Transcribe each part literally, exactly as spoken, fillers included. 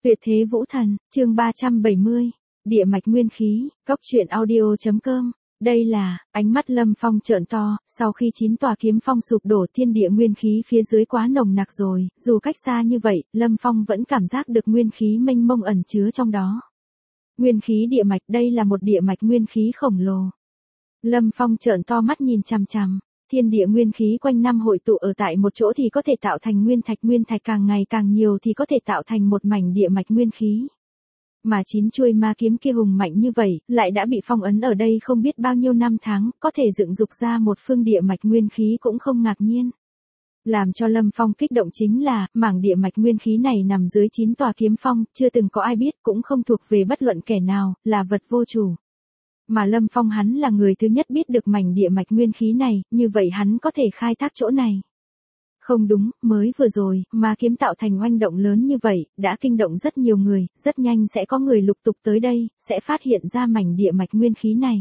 Tuyệt thế vũ thần, chương ba trăm bảy mươi, địa mạch nguyên khí, cốc truyện audio chấm com. Đây là, ánh mắt Lâm Phong trợn to, sau khi chín tòa kiếm phong sụp đổ thiên địa nguyên khí phía dưới quá nồng nặc rồi, dù cách xa như vậy, Lâm Phong vẫn cảm giác được nguyên khí mênh mông ẩn chứa trong đó. Nguyên khí địa mạch, đây là một địa mạch nguyên khí khổng lồ. Lâm Phong trợn to mắt nhìn chằm chằm, thiên địa nguyên khí quanh năm hội tụ ở tại một chỗ thì có thể tạo thành nguyên thạch, nguyên thạch càng ngày càng nhiều thì có thể tạo thành một mảnh địa mạch nguyên khí. Mà chín chuôi ma kiếm kia hùng mạnh như vậy, lại đã bị phong ấn ở đây không biết bao nhiêu năm tháng, có thể dựng dục ra một phương địa mạch nguyên khí cũng không ngạc nhiên. Làm cho Lâm Phong kích động chính là, mảng địa mạch nguyên khí này nằm dưới chín tòa kiếm phong, chưa từng có ai biết, cũng không thuộc về bất luận kẻ nào, là vật vô chủ. Mà Lâm Phong hắn là người thứ nhất biết được mảnh địa mạch nguyên khí này, như vậy hắn có thể khai thác chỗ này. Không đúng, mới vừa rồi, ma kiếm tạo thành oanh động lớn như vậy, đã kinh động rất nhiều người, rất nhanh sẽ có người lục tục tới đây, sẽ phát hiện ra mảnh địa mạch nguyên khí này.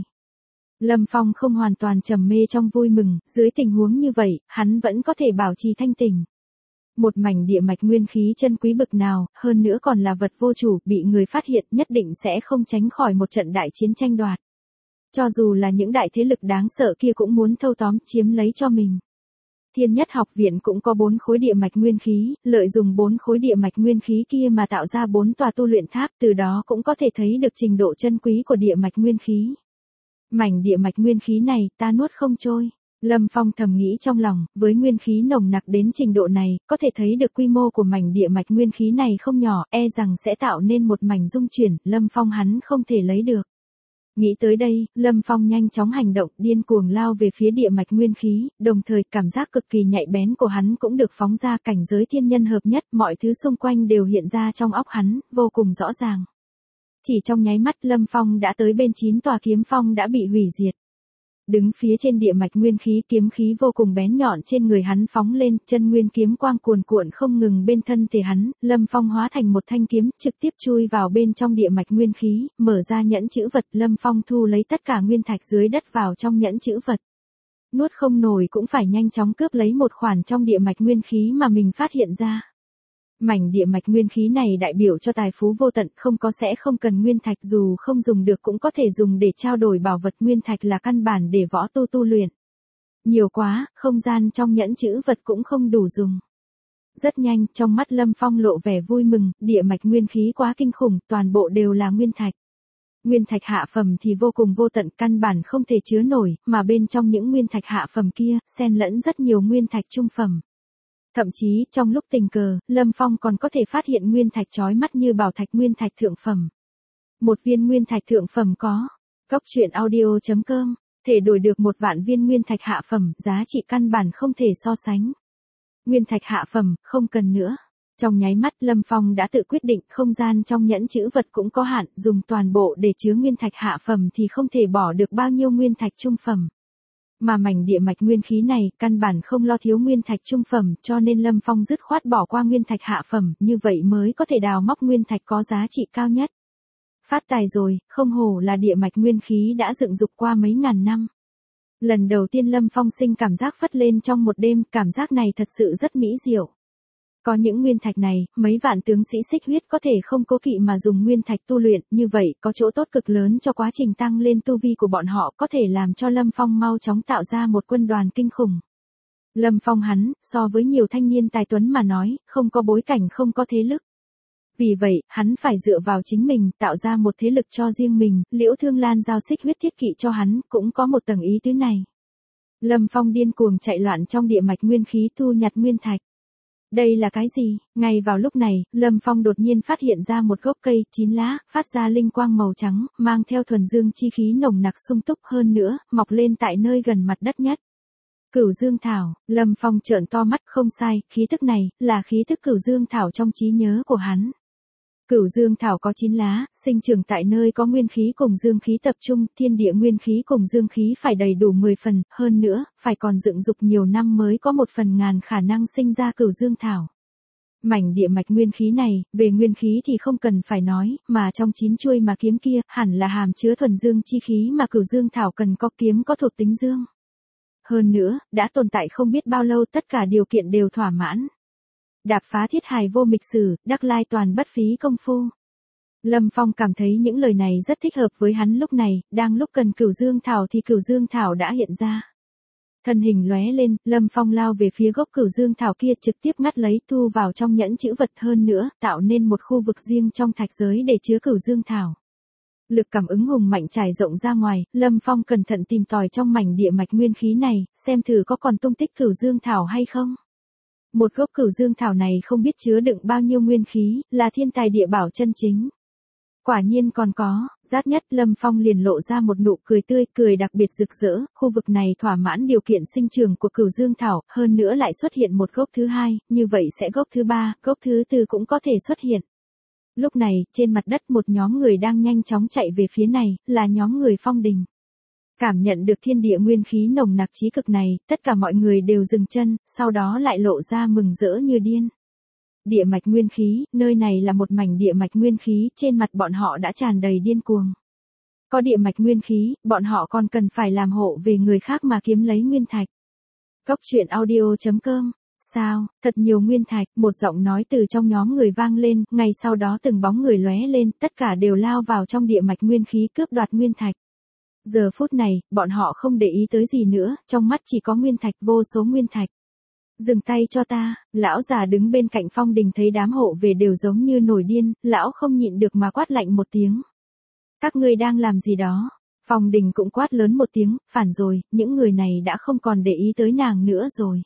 Lâm Phong không hoàn toàn trầm mê trong vui mừng, dưới tình huống như vậy, hắn vẫn có thể bảo trì thanh tỉnh. Một mảnh địa mạch nguyên khí chân quý bực nào, hơn nữa còn là vật vô chủ, bị người phát hiện nhất định sẽ không tránh khỏi một trận đại chiến tranh đoạt. Cho dù là những đại thế lực đáng sợ kia cũng muốn thâu tóm chiếm lấy cho mình. Thiên Nhất học viện cũng có bốn khối địa mạch nguyên khí, lợi dụng bốn khối địa mạch nguyên khí kia mà tạo ra bốn tòa tu luyện tháp, từ đó cũng có thể thấy được trình độ chân quý của địa mạch nguyên khí. Mảnh địa mạch nguyên khí này, ta nuốt không trôi. Lâm Phong thầm nghĩ trong lòng, với nguyên khí nồng nặc đến trình độ này, có thể thấy được quy mô của mảnh địa mạch nguyên khí này không nhỏ, e rằng sẽ tạo nên một mảnh dung chuyển, Lâm Phong hắn không thể lấy được. Nghĩ tới đây, Lâm Phong nhanh chóng hành động, điên cuồng lao về phía địa mạch nguyên khí, đồng thời cảm giác cực kỳ nhạy bén của hắn cũng được phóng ra, cảnh giới thiên nhân hợp nhất, mọi thứ xung quanh đều hiện ra trong óc hắn, vô cùng rõ ràng. Chỉ trong nháy mắt Lâm Phong đã tới bên chín tòa kiếm phong đã bị hủy diệt. Đứng phía trên địa mạch nguyên khí, kiếm khí vô cùng bén nhọn trên người hắn phóng lên, chân nguyên kiếm quang cuồn cuộn không ngừng bên thân thể hắn, Lâm Phong hóa thành một thanh kiếm, trực tiếp chui vào bên trong địa mạch nguyên khí, mở ra nhẫn chữ vật, Lâm Phong thu lấy tất cả nguyên thạch dưới đất vào trong nhẫn chữ vật. Nuốt không nổi cũng phải nhanh chóng cướp lấy một khoản trong địa mạch nguyên khí mà mình phát hiện ra. Mảnh địa mạch nguyên khí này đại biểu cho tài phú vô tận, không có sẽ không cần nguyên thạch, dù không dùng được cũng có thể dùng để trao đổi bảo vật, nguyên thạch là căn bản để võ tu tu luyện. Nhiều quá, không gian trong nhẫn chữ vật cũng không đủ dùng. Rất nhanh, trong mắt Lâm Phong lộ vẻ vui mừng, địa mạch nguyên khí quá kinh khủng, toàn bộ đều là nguyên thạch. Nguyên thạch hạ phẩm thì vô cùng vô tận, căn bản không thể chứa nổi, mà bên trong những nguyên thạch hạ phẩm kia, xen lẫn rất nhiều nguyên thạch trung phẩm. Thậm chí, trong lúc tình cờ, Lâm Phong còn có thể phát hiện nguyên thạch chói mắt như bảo thạch, nguyên thạch thượng phẩm. Một viên nguyên thạch thượng phẩm có, cốc truyện audio chấm com, thể đổi được một vạn viên nguyên thạch hạ phẩm, giá trị căn bản không thể so sánh. Nguyên thạch hạ phẩm, không cần nữa. Trong nháy mắt Lâm Phong đã tự quyết định, không gian trong nhẫn chữ vật cũng có hạn, dùng toàn bộ để chứa nguyên thạch hạ phẩm thì không thể bỏ được bao nhiêu nguyên thạch trung phẩm. Mà mảnh địa mạch nguyên khí này, căn bản không lo thiếu nguyên thạch trung phẩm, cho nên Lâm Phong dứt khoát bỏ qua nguyên thạch hạ phẩm, như vậy mới có thể đào móc nguyên thạch có giá trị cao nhất. Phát tài rồi, không hổ là địa mạch nguyên khí đã dựng dục qua mấy ngàn năm. Lần đầu tiên Lâm Phong sinh cảm giác phất lên trong một đêm, cảm giác này thật sự rất mỹ diệu. Có những nguyên thạch này, mấy vạn tướng sĩ xích huyết có thể không cố kỵ mà dùng nguyên thạch tu luyện, như vậy có chỗ tốt cực lớn cho quá trình tăng lên tu vi của bọn họ, có thể làm cho Lâm Phong mau chóng tạo ra một quân đoàn kinh khủng. Lâm Phong hắn, so với nhiều thanh niên tài tuấn mà nói, không có bối cảnh, không có thế lực. Vì vậy, hắn phải dựa vào chính mình, tạo ra một thế lực cho riêng mình, Liễu Thương Lan giao xích huyết thiết kỵ cho hắn, cũng có một tầng ý tứ này. Lâm Phong điên cuồng chạy loạn trong địa mạch nguyên khí thu nhặt nguyên thạch. Đây là cái gì? Ngay vào lúc này, Lâm Phong đột nhiên phát hiện ra một gốc cây, chín lá, phát ra linh quang màu trắng, mang theo thuần dương chi khí nồng nặc sung túc, hơn nữa, mọc lên tại nơi gần mặt đất nhất. Cửu Dương Thảo, Lâm Phong trợn to mắt, không sai, khí tức này, là khí tức Cửu Dương Thảo trong trí nhớ của hắn. Cửu Dương Thảo có chín lá, sinh trưởng tại nơi có nguyên khí cùng dương khí tập trung, thiên địa nguyên khí cùng dương khí phải đầy đủ mười phần, hơn nữa, phải còn dựng dục nhiều năm mới có một phần ngàn khả năng sinh ra Cửu Dương Thảo. Mảnh địa mạch nguyên khí này, về nguyên khí thì không cần phải nói, mà trong chín chuôi mà kiếm kia, hẳn là hàm chứa thuần dương chi khí mà Cửu Dương Thảo cần có, kiếm có thuộc tính dương. Hơn nữa, đã tồn tại không biết bao lâu, tất cả điều kiện đều thỏa mãn. đạp phá thiết hài vô mịch sử, đắc lai toàn bất phí công phu. Lâm Phong cảm thấy những lời này rất thích hợp với hắn lúc này, đang lúc cần Cửu Dương Thảo thì Cửu Dương Thảo đã hiện ra. Thân hình lóe lên, Lâm Phong lao về phía gốc Cửu Dương Thảo kia trực tiếp ngắt lấy thu vào trong nhẫn chữ vật hơn nữa, tạo nên một khu vực riêng trong thạch giới để chứa Cửu Dương Thảo. Lực cảm ứng hùng mạnh trải rộng ra ngoài, Lâm Phong cẩn thận tìm tòi trong mảnh địa mạch nguyên khí này, xem thử có còn tung tích Cửu Dương Thảo hay không. Một gốc Cửu Dương Thảo này không biết chứa đựng bao nhiêu nguyên khí, là thiên tài địa bảo chân chính. Quả nhiên còn có, rát nhất Lâm Phong liền lộ ra một nụ cười tươi, cười đặc biệt rực rỡ, khu vực này thỏa mãn điều kiện sinh trưởng của Cửu Dương Thảo, hơn nữa lại xuất hiện một gốc thứ hai, như vậy sẽ gốc thứ ba, gốc thứ tư cũng có thể xuất hiện. Lúc này, trên mặt đất một nhóm người đang nhanh chóng chạy về phía này, là nhóm người Phong Đình. Cảm nhận được thiên địa nguyên khí nồng nặc chí cực này, tất cả mọi người đều dừng chân, sau đó lại lộ ra mừng rỡ như điên. Địa mạch nguyên khí, nơi này là một mảnh địa mạch nguyên khí, trên mặt bọn họ đã tràn đầy điên cuồng. Có địa mạch nguyên khí, bọn họ còn cần phải làm hộ về người khác mà kiếm lấy nguyên thạch. Cốc truyện audio chấm com. Sao, thật nhiều nguyên thạch, một giọng nói từ trong nhóm người vang lên, ngay sau đó từng bóng người lóe lên, tất cả đều lao vào trong địa mạch nguyên khí cướp đoạt nguyên thạch. Giờ phút này, bọn họ không để ý tới gì nữa, trong mắt chỉ có nguyên thạch, vô số nguyên thạch. Dừng tay cho ta, lão già đứng bên cạnh Phong Đình thấy đám hộ về đều giống như nổi điên, lão không nhịn được mà quát lạnh một tiếng. Các ngươi đang làm gì đó? Phong Đình cũng quát lớn một tiếng, phản rồi, những người này đã không còn để ý tới nàng nữa rồi.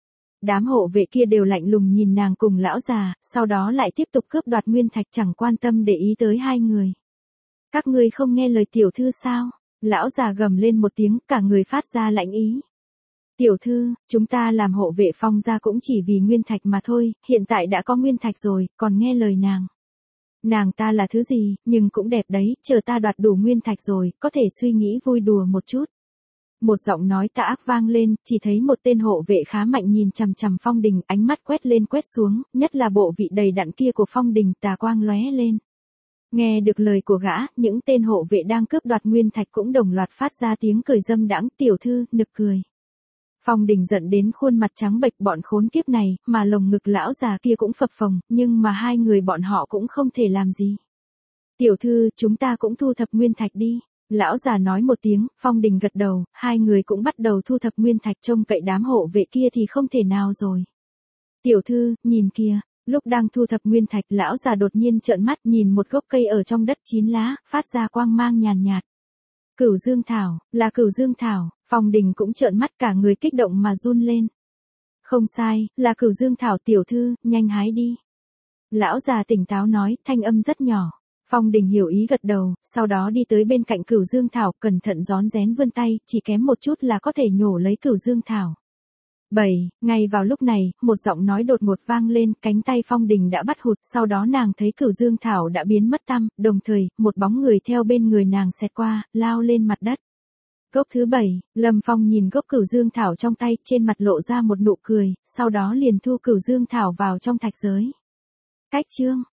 Đám hộ vệ kia đều lạnh lùng nhìn nàng cùng lão già, sau đó lại tiếp tục cướp đoạt nguyên thạch chẳng quan tâm để ý tới hai người. Các ngươi không nghe lời tiểu thư sao? Lão già gầm lên một tiếng, cả người phát ra lạnh ý. Tiểu thư, chúng ta làm hộ vệ Phong gia cũng chỉ vì nguyên thạch mà thôi, hiện tại đã có nguyên thạch rồi, còn nghe lời nàng. Nàng ta là thứ gì, nhưng cũng đẹp đấy, chờ ta đoạt đủ nguyên thạch rồi, có thể suy nghĩ vui đùa một chút. Một giọng nói tà ác vang lên, chỉ thấy một tên hộ vệ khá mạnh nhìn chằm chằm Phong Đình, ánh mắt quét lên quét xuống, nhất là bộ vị đầy đặn kia của Phong Đình tà quang lóe lên. Nghe được lời của gã, những tên hộ vệ đang cướp đoạt nguyên thạch cũng đồng loạt phát ra tiếng cười dâm đãng, tiểu thư, nực cười. Phong Đình giận đến khuôn mặt trắng bệch, bọn khốn kiếp này, mà lồng ngực lão già kia cũng phập phồng, nhưng mà hai người bọn họ cũng không thể làm gì. Tiểu thư, chúng ta cũng thu thập nguyên thạch đi. Lão già nói một tiếng, Phong Đình gật đầu, hai người cũng bắt đầu thu thập nguyên thạch, trông cậy đám hộ vệ kia thì không thể nào rồi. Tiểu thư, nhìn kìa, lúc đang thu thập nguyên thạch, lão già đột nhiên trợn mắt nhìn một gốc cây ở trong đất chín lá, phát ra quang mang nhàn nhạt. Cửu Dương Thảo, là Cửu Dương Thảo, Phong Đình cũng trợn mắt, cả người kích động mà run lên. Không sai, là Cửu Dương Thảo, tiểu thư, nhanh hái đi. Lão già tỉnh táo nói, thanh âm rất nhỏ. Phong Đình hiểu ý gật đầu, sau đó đi tới bên cạnh Cửu Dương Thảo, cẩn thận rón rén vươn tay, chỉ kém một chút là có thể nhổ lấy Cửu Dương Thảo. bảy, ngay vào lúc này, một giọng nói đột ngột vang lên, cánh tay Phong Đình đã bắt hụt, sau đó nàng thấy Cửu Dương Thảo đã biến mất tăm, đồng thời, một bóng người theo bên người nàng xẹt qua, lao lên mặt đất. Gốc thứ bảy, Lâm Phong nhìn gốc Cửu Dương Thảo trong tay, trên mặt lộ ra một nụ cười, sau đó liền thu Cửu Dương Thảo vào trong thạch giới. Cách chương